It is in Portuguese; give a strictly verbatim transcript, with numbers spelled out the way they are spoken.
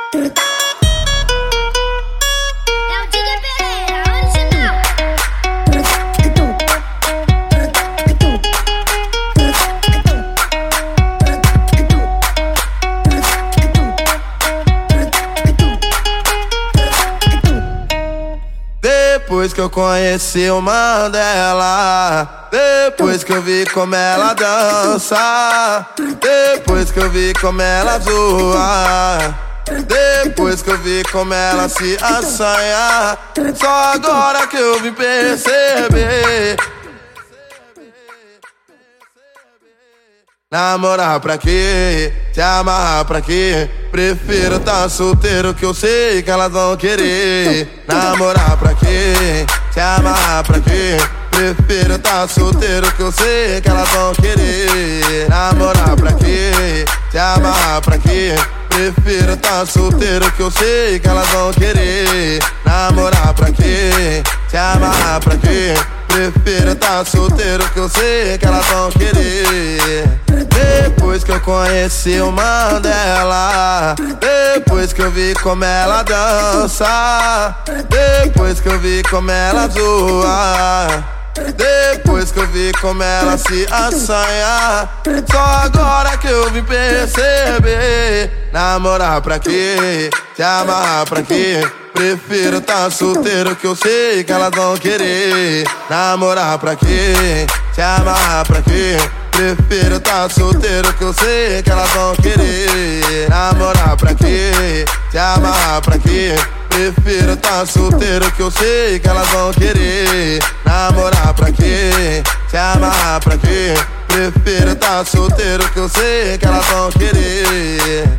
Depois que eu conheci o Mandela, depois que eu vi como ela dança, depois que eu vi como ela zoa, depois que eu vi como ela se assanha, só agora que eu vim perceber. Namorar pra quê? Se amarrar pra quê? Prefiro tá solteiro que eu sei que elas vão querer. Namorar pra quê? Se amarrar pra quê? Prefiro tá solteiro que eu sei que elas vão querer. Namorar pra quê? Se amarrar pra quê? Prefiro tá solteiro que eu sei que elas vão querer. Namorar pra quê? Se amarrar pra quê? Prefiro tá solteiro que eu sei que elas vão querer. Depois que eu conheci o Mandela, depois que eu vi como ela dança, depois que eu vi como ela zoa, depois que eu vi como ela se assanha, só agora que eu vim perceber. Namorar pra quê? Se amarrar pra quê? Prefiro tá solteiro que eu sei que elas vão querer. Namorar pra quê? Se amarrar pra quê? Prefiro tá solteiro que eu sei que elas vão querer. Namorar pra quê? Se amarrar pra quê? Prefiro tá solteiro que eu sei que elas vão querer. Namorar pra quê? Se amarrar pra quê? Prefiro tá solteiro que eu sei que elas vão querer.